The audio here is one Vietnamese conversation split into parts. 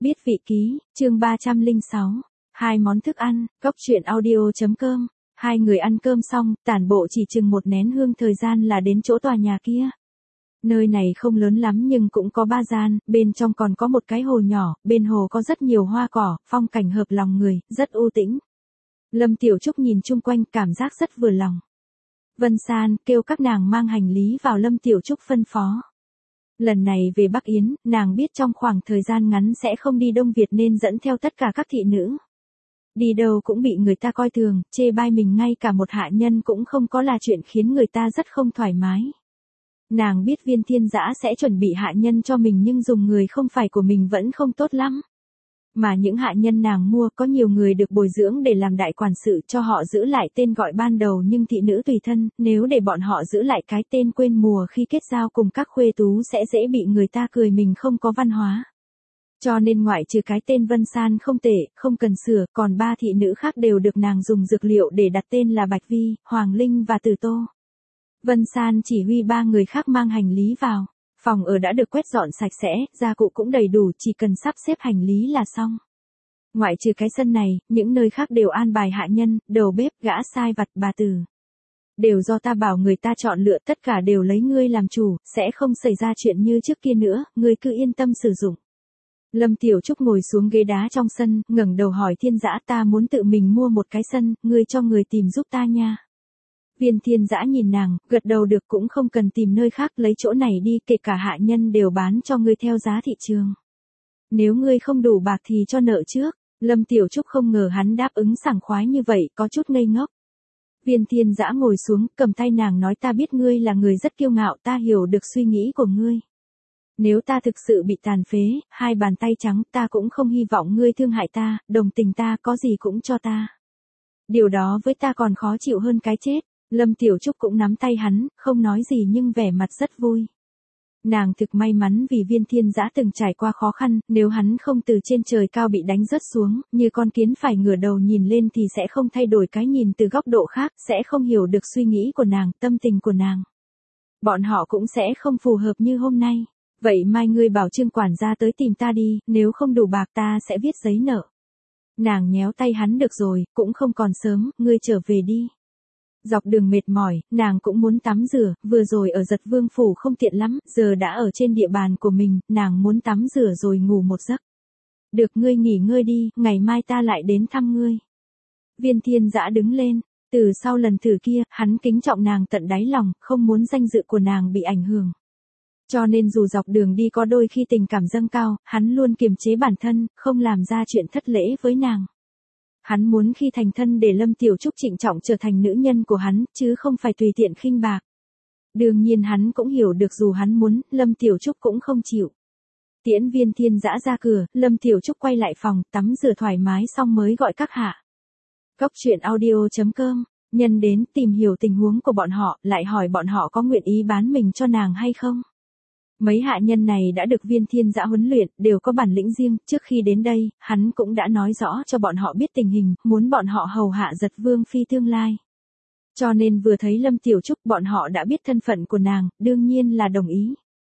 Biết vị ký, chương 306. Hai món thức ăn, góc chuyện audio.com. Hai người ăn cơm xong, tản bộ chỉ chừng một nén hương thời gian là đến chỗ tòa nhà kia. Nơi này không lớn lắm nhưng cũng có ba gian, bên trong còn có một cái hồ nhỏ, bên hồ có rất nhiều hoa cỏ, phong cảnh hợp lòng người, rất u tĩnh. Lâm Tiểu Trúc nhìn chung quanh cảm giác rất vừa lòng. Vân San kêu các nàng mang hành lý vào, Lâm Tiểu Trúc phân phó. Lần này về Bắc Yến, nàng biết trong khoảng thời gian ngắn sẽ không đi Đông Việt nên dẫn theo tất cả các thị nữ. Đi đâu cũng bị người ta coi thường, chê bai mình, ngay cả một hạ nhân cũng không có là chuyện khiến người ta rất không thoải mái. Nàng biết Viên Thiên Dã sẽ chuẩn bị hạ nhân cho mình nhưng dùng người không phải của mình vẫn không tốt lắm. Mà những hạ nhân nàng mua có nhiều người được bồi dưỡng để làm đại quản sự, cho họ giữ lại tên gọi ban đầu nhưng thị nữ tùy thân, nếu để bọn họ giữ lại cái tên quên mùa khi kết giao cùng các khuê tú sẽ dễ bị người ta cười mình không có văn hóa. Cho nên ngoại trừ cái tên Vân San không tệ, không cần sửa, còn ba thị nữ khác đều được nàng dùng dược liệu để đặt tên là Bạch Vi, Hoàng Linh và Tử Tô. Vân San chỉ huy ba người khác mang hành lý vào. Phòng ở đã được quét dọn sạch sẽ, gia cụ cũng đầy đủ, chỉ cần sắp xếp hành lý là xong. Ngoại trừ cái sân này, những nơi khác đều an bài hạ nhân, đầu bếp, gã sai vặt, bà tử. Đều do ta bảo người ta chọn lựa, tất cả đều lấy ngươi làm chủ, sẽ không xảy ra chuyện như trước kia nữa, ngươi cứ yên tâm sử dụng. Lâm Tiểu Trúc ngồi xuống ghế đá trong sân, ngẩng đầu hỏi Thiên Dã, ta muốn tự mình mua một cái sân, ngươi cho người tìm giúp ta nha. Viên Thiên Dã nhìn nàng, gật đầu được, cũng không cần tìm nơi khác, lấy chỗ này đi, kể cả hạ nhân đều bán cho ngươi theo giá thị trường. Nếu ngươi không đủ bạc thì cho nợ trước. Lâm Tiểu Trúc không ngờ hắn đáp ứng sảng khoái như vậy, có chút ngây ngốc. Viên Thiên Dã ngồi xuống, cầm tay nàng nói, ta biết ngươi là người rất kiêu ngạo, ta hiểu được suy nghĩ của ngươi. Nếu ta thực sự bị tàn phế, hai bàn tay trắng, ta cũng không hy vọng ngươi thương hại ta, đồng tình ta, có gì cũng cho ta. Điều đó với ta còn khó chịu hơn cái chết. Lâm Tiểu Trúc cũng nắm tay hắn, không nói gì nhưng vẻ mặt rất vui. Nàng thực may mắn vì Viên Thiên Dã từng trải qua khó khăn, nếu hắn không từ trên trời cao bị đánh rớt xuống, như con kiến phải ngửa đầu nhìn lên thì sẽ không thay đổi cái nhìn từ góc độ khác, sẽ không hiểu được suy nghĩ của nàng, tâm tình của nàng. Bọn họ cũng sẽ không phù hợp như hôm nay. Vậy mai ngươi bảo Trương quản gia tới tìm ta đi, nếu không đủ bạc ta sẽ viết giấy nợ. Nàng nhéo tay hắn, được rồi, cũng không còn sớm, ngươi trở về đi. Dọc đường mệt mỏi, nàng cũng muốn tắm rửa, vừa rồi ở Giật Vương phủ không tiện lắm, giờ đã ở trên địa bàn của mình, nàng muốn tắm rửa rồi ngủ một giấc. Được, ngươi nghỉ ngơi đi, ngày mai ta lại đến thăm ngươi. Viên Thiên Dã đứng lên, từ sau lần thử kia, hắn kính trọng nàng tận đáy lòng, không muốn danh dự của nàng bị ảnh hưởng. Cho nên dù dọc đường đi có đôi khi tình cảm dâng cao, hắn luôn kiềm chế bản thân, không làm ra chuyện thất lễ với nàng. Hắn muốn khi thành thân để Lâm Tiểu Trúc trịnh trọng trở thành nữ nhân của hắn, chứ không phải tùy tiện khinh bạc. Đương nhiên hắn cũng hiểu được dù hắn muốn, Lâm Tiểu Trúc cũng không chịu. Tiễn Viên Thiên Dã ra cửa, Lâm Tiểu Trúc quay lại phòng, tắm rửa thoải mái xong mới gọi các hạ. Góc chuyện audio.com, nhân đến tìm hiểu tình huống của bọn họ, lại hỏi bọn họ có nguyện ý bán mình cho nàng hay không. Mấy hạ nhân này đã được Viên Thiên Dã huấn luyện, đều có bản lĩnh riêng, trước khi đến đây, hắn cũng đã nói rõ cho bọn họ biết tình hình, muốn bọn họ hầu hạ Giật Vương phi tương lai. Cho nên vừa thấy Lâm Tiểu Trúc, bọn họ đã biết thân phận của nàng, đương nhiên là đồng ý.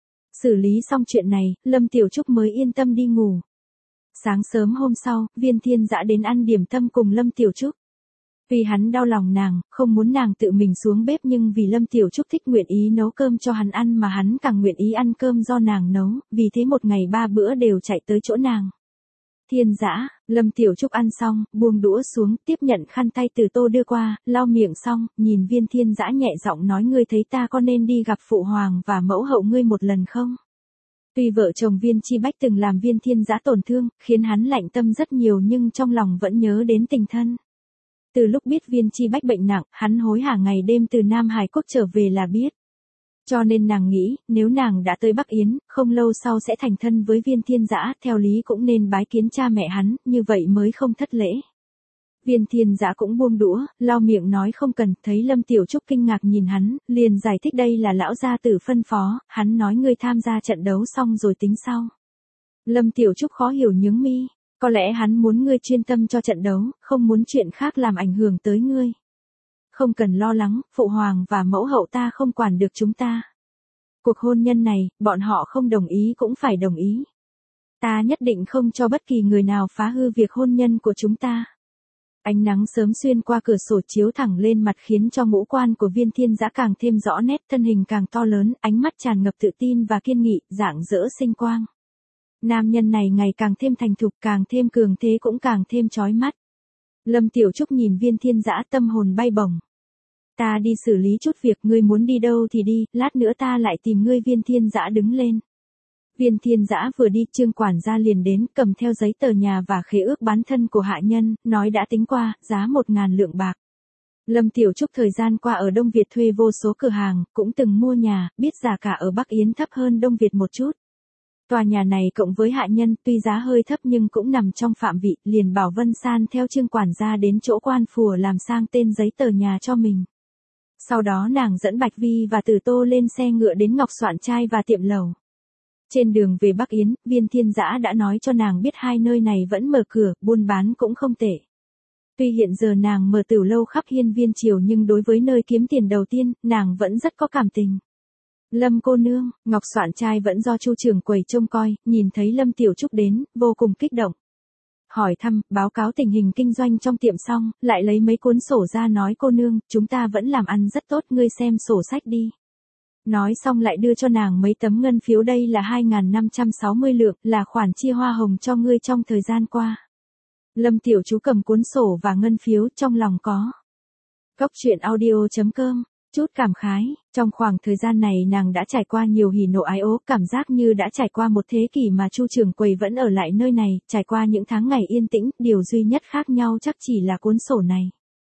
Xử lý xong chuyện này, Lâm Tiểu Trúc mới yên tâm đi ngủ. Sáng sớm hôm sau, Viên Thiên Dã đến ăn điểm tâm cùng Lâm Tiểu Trúc. Vì hắn đau lòng nàng, không muốn nàng tự mình xuống bếp, nhưng vì Lâm Tiểu Trúc thích nguyện ý nấu cơm cho hắn ăn mà hắn càng nguyện ý ăn cơm do nàng nấu, vì thế một ngày 3 bữa đều chạy tới chỗ nàng. Thiên Dã, Lâm Tiểu Trúc ăn xong, buông đũa xuống, tiếp nhận khăn tay Từ Tô đưa qua, lau miệng xong, nhìn Viên Thiên Dã nhẹ giọng nói, ngươi thấy ta có nên đi gặp phụ hoàng và mẫu hậu ngươi một lần không? Tuy vợ chồng Viên Chi Bách từng làm Viên Thiên Dã tổn thương, khiến hắn lạnh tâm rất nhiều nhưng trong lòng vẫn nhớ đến tình thân. Từ lúc biết Viên Chi Bách bệnh nặng, hắn hối hả ngày đêm từ Nam Hải Quốc trở về là biết. Cho nên nàng nghĩ, nếu nàng đã tới Bắc Yến, không lâu sau sẽ thành thân với Viên Thiên Dã, theo lý cũng nên bái kiến cha mẹ hắn, như vậy mới không thất lễ. Viên Thiên Dã cũng buông đũa, lau miệng nói không cần, thấy Lâm Tiểu Trúc kinh ngạc nhìn hắn, liền giải thích đây là lão gia tử phân phó, hắn nói ngươi tham gia trận đấu xong rồi tính sau. Lâm Tiểu Trúc khó hiểu nhướng mi. Có lẽ hắn muốn ngươi chuyên tâm cho trận đấu, không muốn chuyện khác làm ảnh hưởng tới ngươi. Không cần lo lắng, phụ hoàng và mẫu hậu ta không quản được chúng ta. Cuộc hôn nhân này, bọn họ không đồng ý cũng phải đồng ý. Ta nhất định không cho bất kỳ người nào phá hư việc hôn nhân của chúng ta. Ánh nắng sớm xuyên qua cửa sổ chiếu thẳng lên mặt khiến cho ngũ quan của Viên Thiên Dã càng thêm rõ nét, thân hình càng to lớn, ánh mắt tràn ngập tự tin và kiên nghị, rạng rỡ sinh quang. Nam nhân này ngày càng thêm thành thục, càng thêm cường thế cũng càng thêm chói mắt. Lâm Tiểu Trúc nhìn Viên Thiên Dã tâm hồn bay bổng. Ta đi xử lý chút việc, ngươi muốn đi đâu thì đi, lát nữa ta lại tìm ngươi. Viên Thiên Dã đứng lên. Viên Thiên Dã vừa đi, Trương quản gia liền đến, cầm theo giấy tờ nhà và khế ước bán thân của hạ nhân, nói đã tính qua, giá 1.000 lượng bạc. Lâm Tiểu Trúc thời gian qua ở Đông Việt thuê vô số cửa hàng, cũng từng mua nhà, biết giá cả ở Bắc Yến thấp hơn Đông Việt một chút. Tòa nhà này cộng với hạ nhân tuy giá hơi thấp nhưng cũng nằm trong phạm vị, liền bảo Vân San theo Trương quản gia đến chỗ quan phùa làm sang tên giấy tờ nhà cho mình. Sau đó nàng dẫn Bạch Vi và Từ Tô lên xe ngựa đến Ngọc Soạn Trai và tiệm lầu. Trên đường về Bắc Yến, Viên Thiên Dã đã nói cho nàng biết hai nơi này vẫn mở cửa, buôn bán cũng không tệ. Tuy hiện giờ nàng mở tiểu lâu khắp hiên viên triều nhưng đối với nơi kiếm tiền đầu tiên, nàng vẫn rất có cảm tình. Lâm cô nương, Ngọc Soạn Trai vẫn do Chu trưởng quầy trông coi, nhìn thấy Lâm Tiểu Trúc đến, vô cùng kích động. Hỏi thăm, báo cáo tình hình kinh doanh trong tiệm xong, lại lấy mấy cuốn sổ ra nói cô nương, chúng ta vẫn làm ăn rất tốt, ngươi xem sổ sách đi. Nói xong lại đưa cho nàng mấy tấm ngân phiếu, đây là 2.560 lượng, là khoản chia hoa hồng cho ngươi trong thời gian qua. Lâm Tiểu Chú cầm cuốn sổ và ngân phiếu, trong lòng có. Cốc truyện audio.com, chút cảm khái, trong khoảng thời gian này nàng đã trải qua nhiều hỉ nộ ái ố, cảm giác như đã trải qua một thế kỷ mà Chu trưởng quầy vẫn ở lại nơi này, trải qua những tháng ngày yên tĩnh, điều duy nhất khác nhau chắc chỉ là cuốn sổ này.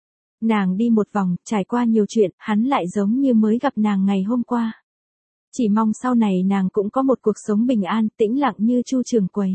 Nàng đi một vòng, trải qua nhiều chuyện, hắn lại giống như mới gặp nàng ngày hôm qua. Chỉ mong sau này nàng cũng có một cuộc sống bình an, tĩnh lặng như Chu trưởng quầy.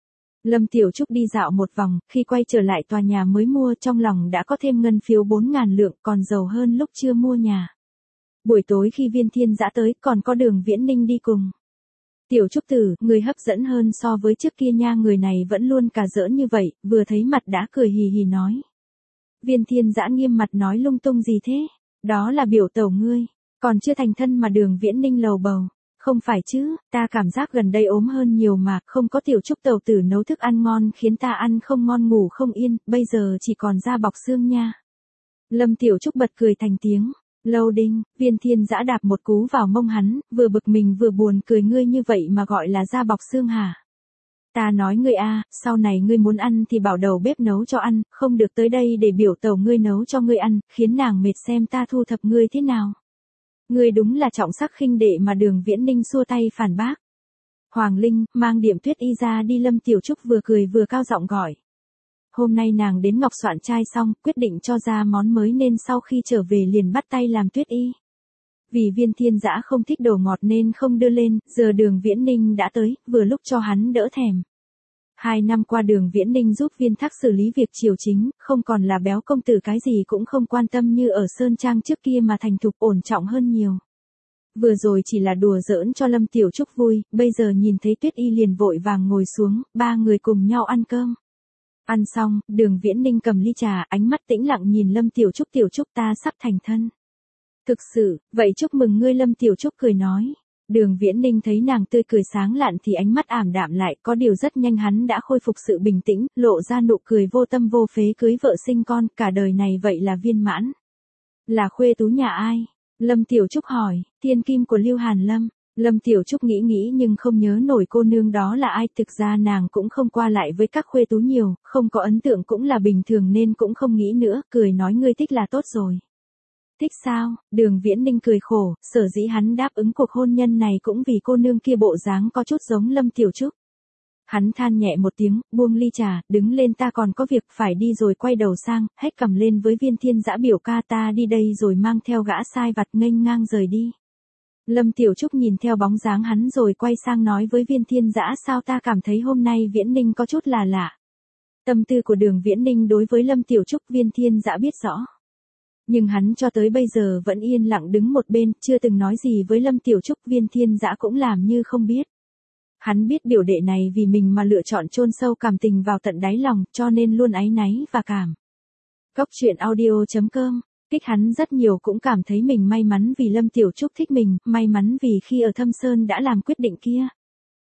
Lâm Tiểu Trúc đi dạo một vòng, khi quay trở lại tòa nhà mới mua trong lòng đã có thêm ngân phiếu 4.000 lượng, còn giàu hơn lúc chưa mua nhà. Buổi tối khi Viên Thiên Dã tới, còn có Đường Viễn Ninh đi cùng. Tiểu Trúc tử, người hấp dẫn hơn so với trước kia nha, người này vẫn luôn cà giỡn như vậy, vừa thấy mặt đã cười hì hì nói. Viên Thiên Dã nghiêm mặt nói lung tung gì thế? Đó là biểu tẩu ngươi, còn chưa thành thân mà. Đường Viễn Ninh lầu bầu. Không phải chứ, ta cảm giác gần đây ốm hơn nhiều mà, không có Tiểu Trúc tẩu tử nấu thức ăn ngon khiến ta ăn không ngon ngủ không yên, bây giờ chỉ còn da bọc xương nha. Lâm Tiểu Trúc bật cười thành tiếng. Lâu đinh, Viên Thiên Dã đạp một cú vào mông hắn, vừa bực mình vừa buồn cười, ngươi như vậy mà gọi là da bọc xương hả? Ta nói ngươi a, sau này ngươi muốn ăn thì bảo đầu bếp nấu cho ăn, không được tới đây để biểu tẩu ngươi nấu cho ngươi ăn, khiến nàng mệt xem ta thu thập ngươi thế nào. Ngươi đúng là trọng sắc khinh đệ mà. Đường Viễn Ninh xua tay phản bác. Hoàng Linh, mang Điểm Tuyết Y ra đi. Lâm Tiểu Trúc vừa cười vừa cao giọng gọi. Hôm nay nàng đến Ngọc Soạn Trai xong, quyết định cho ra món mới nên sau khi trở về liền bắt tay làm tuyết y. Vì Viên Thiên Dã không thích đồ ngọt nên không đưa lên, giờ Đường Viễn Ninh đã tới, vừa lúc cho hắn đỡ thèm. 2 năm qua Đường Viễn Ninh giúp Viên Thác xử lý việc triều chính, không còn là béo công tử cái gì cũng không quan tâm như ở Sơn Trang trước kia mà thành thục ổn trọng hơn nhiều. Vừa rồi chỉ là đùa giỡn cho Lâm Tiểu Trúc vui, bây giờ nhìn thấy Tuyết Y liền vội vàng ngồi xuống, ba người cùng nhau ăn cơm. Ăn xong, Đường Viễn Ninh cầm ly trà, ánh mắt tĩnh lặng nhìn Lâm Tiểu Trúc. Tiểu Trúc ta sắp thành thân. Thực sự, vậy chúc mừng ngươi. Lâm Tiểu Trúc cười nói. Đường Viễn Ninh thấy nàng tươi cười sáng lạn thì ánh mắt ảm đạm lại, có điều rất nhanh hắn đã khôi phục sự bình tĩnh, lộ ra nụ cười vô tâm vô phế. Cưới vợ sinh con, cả đời này vậy là viên mãn. Là khuê tú nhà ai? Lâm Tiểu Trúc hỏi. Thiên kim của Lưu Hàn Lâm. Lâm Tiểu Trúc nghĩ nhưng không nhớ nổi cô nương đó là ai, thực ra nàng cũng không qua lại với các khuê tú nhiều, không có ấn tượng cũng là bình thường nên cũng không nghĩ nữa, cười nói ngươi thích là tốt rồi. Thích sao? Đường Viễn Ninh cười khổ, sở dĩ hắn đáp ứng cuộc hôn nhân này cũng vì cô nương kia bộ dáng có chút giống Lâm Tiểu Trúc. Hắn than nhẹ một tiếng, buông ly trà, đứng lên, ta còn có việc phải đi, rồi quay đầu sang, hét cầm lên với Viên Thiên Dã, biểu ca ta đi đây, rồi mang theo gã sai vặt nghênh ngang rời đi. Lâm Tiểu Trúc nhìn theo bóng dáng hắn rồi quay sang nói với Viên Thiên Dã, sao ta cảm thấy hôm nay Viễn Ninh có chút là lạ. Tâm tư của Đường Viễn Ninh đối với Lâm Tiểu Trúc Viên Thiên Dã biết rõ. Nhưng hắn cho tới bây giờ vẫn yên lặng đứng một bên, chưa từng nói gì với Lâm Tiểu Trúc. Viên Thiên Dã cũng làm như không biết. Hắn biết biểu đệ này vì mình mà lựa chọn chôn sâu cảm tình vào tận đáy lòng, cho nên luôn áy náy và cảm. Cốc truyện audio.com, thích hắn rất nhiều, cũng cảm thấy mình may mắn vì Lâm Tiểu Trúc thích mình, may mắn vì khi ở Thâm Sơn đã làm quyết định kia.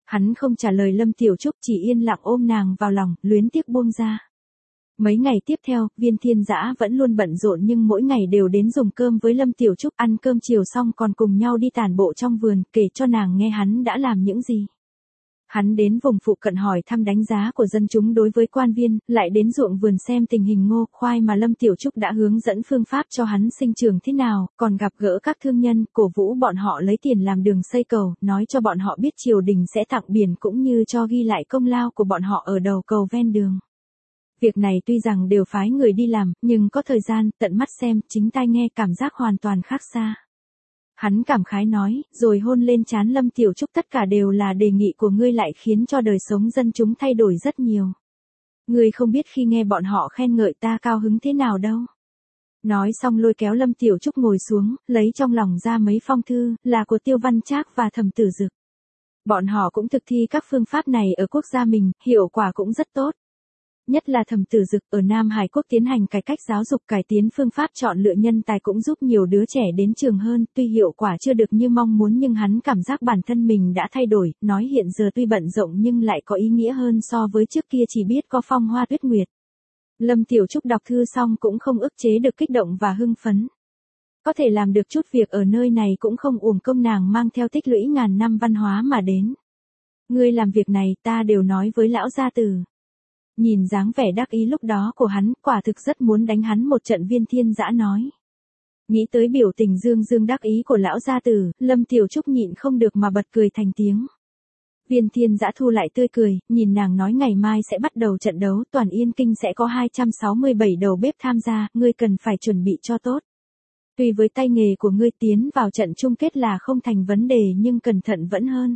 Hắn không trả lời Lâm Tiểu Trúc, chỉ yên lặng ôm nàng vào lòng, luyến tiếc buông ra. Mấy ngày tiếp theo, Viên Thiên Dã vẫn luôn bận rộn nhưng mỗi ngày đều đến dùng cơm với Lâm Tiểu Trúc, ăn cơm chiều xong còn cùng nhau đi tản bộ trong vườn, kể cho nàng nghe hắn đã làm những gì. Hắn đến vùng phụ cận hỏi thăm đánh giá của dân chúng đối với quan viên, lại đến ruộng vườn xem tình hình ngô, khoai mà Lâm Tiểu Trúc đã hướng dẫn phương pháp cho hắn sinh trưởng thế nào, còn gặp gỡ các thương nhân, cổ vũ bọn họ lấy tiền làm đường xây cầu, nói cho bọn họ biết triều đình sẽ tặng biển cũng như cho ghi lại công lao của bọn họ ở đầu cầu ven đường. Việc này tuy rằng đều phái người đi làm, nhưng có thời gian, tận mắt xem, chính tai nghe cảm giác hoàn toàn khác xa. Hắn cảm khái nói, rồi hôn lên trán Lâm Tiểu Trúc, tất cả đều là đề nghị của ngươi lại khiến cho đời sống dân chúng thay đổi rất nhiều. Ngươi không biết khi nghe bọn họ khen ngợi ta cao hứng thế nào đâu. Nói xong lôi kéo Lâm Tiểu Trúc ngồi xuống, lấy trong lòng ra mấy phong thư, là của Tiêu Văn Trác và Thẩm Tử Dực. Bọn họ cũng thực thi các phương pháp này ở quốc gia mình, hiệu quả cũng rất tốt. Nhất là Thẩm Tử Dực ở Nam Hải Quốc tiến hành cải cách giáo dục, cải tiến phương pháp chọn lựa nhân tài cũng giúp nhiều đứa trẻ đến trường hơn, tuy hiệu quả chưa được như mong muốn nhưng hắn cảm giác bản thân mình đã thay đổi, nói hiện giờ tuy bận rộn nhưng lại có ý nghĩa hơn so với trước kia chỉ biết có phong hoa tuyết nguyệt. Lâm Tiểu Trúc đọc thư xong cũng không ức chế được kích động và hưng phấn. Có thể làm được chút việc ở nơi này cũng không uổng công nàng mang theo tích lũy ngàn năm văn hóa mà đến. Ngươi làm việc này ta đều nói với lão gia tử. Nhìn dáng vẻ đắc ý lúc đó của hắn, quả thực rất muốn đánh hắn một trận. Viên Thiên Dã nói. Nghĩ tới biểu tình dương dương đắc ý của lão gia tử, Lâm Tiểu Trúc nhịn không được mà bật cười thành tiếng. Viên Thiên Dã thu lại tươi cười, nhìn nàng nói ngày mai sẽ bắt đầu trận đấu, toàn Yên Kinh sẽ có 267 đầu bếp tham gia, ngươi cần phải chuẩn bị cho tốt. Tuy với tay nghề của ngươi tiến vào trận chung kết là không thành vấn đề nhưng cẩn thận vẫn hơn.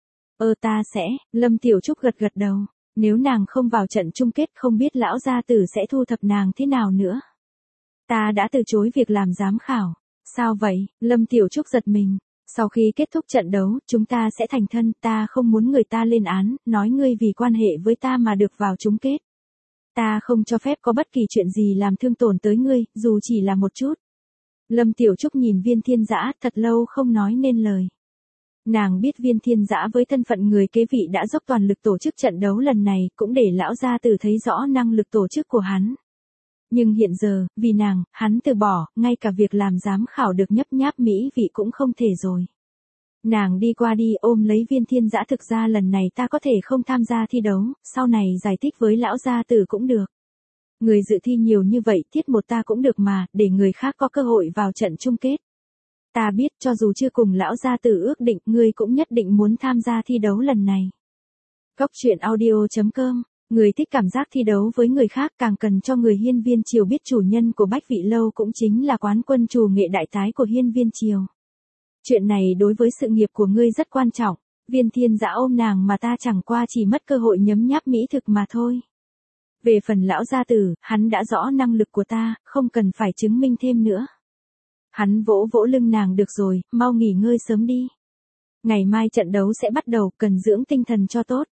Ta sẽ, Lâm Tiểu Trúc gật gật đầu. Nếu nàng không vào trận chung kết không biết lão gia tử sẽ thu thập nàng thế nào nữa. Ta đã từ chối việc làm giám khảo. Sao vậy? Lâm Tiểu Trúc giật mình. Sau khi kết thúc trận đấu, chúng ta sẽ thành thân, ta không muốn người ta lên án, nói ngươi vì quan hệ với ta mà được vào chung kết. Ta không cho phép có bất kỳ chuyện gì làm thương tổn tới ngươi, dù chỉ là một chút. Lâm Tiểu Trúc nhìn Viên Thiên Dã thật lâu không nói nên lời. Nàng biết Viên Thiên Dã với thân phận người kế vị đã dốc toàn lực tổ chức trận đấu lần này, cũng để lão gia tử thấy rõ năng lực tổ chức của hắn. Nhưng hiện giờ, vì nàng, hắn từ bỏ, ngay cả việc làm giám khảo được nhấp nháp mỹ vị cũng không thể rồi. Nàng đi qua đi ôm lấy Viên Thiên Dã, thực ra lần này ta có thể không tham gia thi đấu, sau này giải thích với lão gia tử cũng được. Người dự thi nhiều như vậy, tiết một ta cũng được mà, để người khác có cơ hội vào trận chung kết. Ta biết cho dù chưa cùng lão gia tử ước định, ngươi cũng nhất định muốn tham gia thi đấu lần này. Góc truyện audio.com, người thích cảm giác thi đấu với người khác càng cần cho người Hiên Viên Triều biết chủ nhân của Bách Vị Lâu cũng chính là quán quân trù nghệ đại tái của Hiên Viên Triều. Chuyện này đối với sự nghiệp của ngươi rất quan trọng. Viên Thiên Dã ôm nàng mà ta chẳng qua chỉ mất cơ hội nhấm nháp mỹ thực mà thôi. Về phần lão gia tử, hắn đã rõ năng lực của ta, không cần phải chứng minh thêm nữa. Hắn vỗ vỗ lưng nàng, được rồi, mau nghỉ ngơi sớm đi. Ngày mai trận đấu sẽ bắt đầu, cần dưỡng tinh thần cho tốt.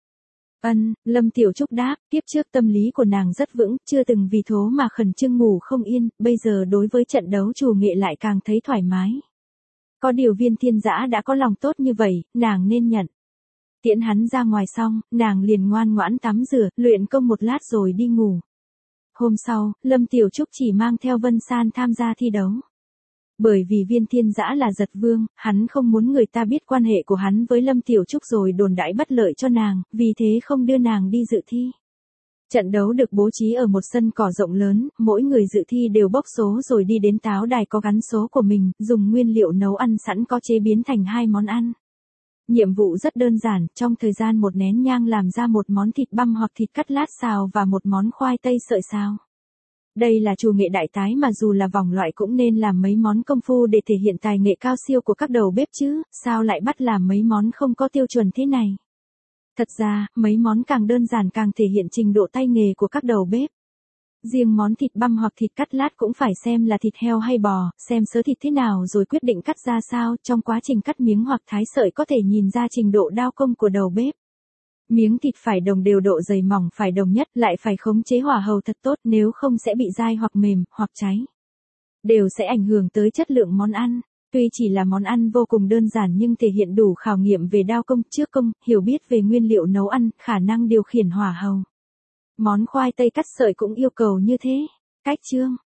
Lâm Tiểu Trúc đáp, tiếp trước tâm lý của nàng rất vững, chưa từng vì thố mà khẩn trương ngủ không yên, bây giờ đối với trận đấu trù nghệ lại càng thấy thoải mái. Có điều Viên Thiên Dã đã có lòng tốt như vậy, nàng nên nhận. Tiễn hắn ra ngoài xong, nàng liền ngoan ngoãn tắm rửa, luyện công một lát rồi đi ngủ. Hôm sau, Lâm Tiểu Trúc chỉ mang theo Vân San tham gia thi đấu. Bởi vì Viên Thiên Dã là giật vương, hắn không muốn người ta biết quan hệ của hắn với Lâm Tiểu Trúc rồi đồn đãi bất lợi cho nàng, vì thế không đưa nàng đi dự thi. Trận đấu được bố trí ở một sân cỏ rộng lớn, mỗi người dự thi đều bốc số rồi đi đến táo đài có gắn số của mình, dùng nguyên liệu nấu ăn sẵn có chế biến thành 2 món ăn. Nhiệm vụ rất đơn giản, trong thời gian 1 nén nhang làm ra một món thịt băm hoặc thịt cắt lát xào và một món khoai tây sợi xào. Đây là trù nghệ đại tái mà dù là vòng loại cũng nên làm mấy món công phu để thể hiện tài nghệ cao siêu của các đầu bếp chứ, sao lại bắt làm mấy món không có tiêu chuẩn thế này. Thật ra, mấy món càng đơn giản càng thể hiện trình độ tay nghề của các đầu bếp. Riêng món thịt băm hoặc thịt cắt lát cũng phải xem là thịt heo hay bò, xem sớ thịt thế nào rồi quyết định cắt ra sao, trong quá trình cắt miếng hoặc thái sợi có thể nhìn ra trình độ đao công của đầu bếp. Miếng thịt phải đồng đều, độ dày mỏng phải đồng nhất, lại phải khống chế hỏa hầu thật tốt, nếu không sẽ bị dai hoặc mềm, hoặc cháy. Đều sẽ ảnh hưởng tới chất lượng món ăn. Tuy chỉ là món ăn vô cùng đơn giản nhưng thể hiện đủ khảo nghiệm về đao công, trước công, hiểu biết về nguyên liệu nấu ăn, khả năng điều khiển hỏa hầu. Món khoai tây cắt sợi cũng yêu cầu như thế. Cách chương.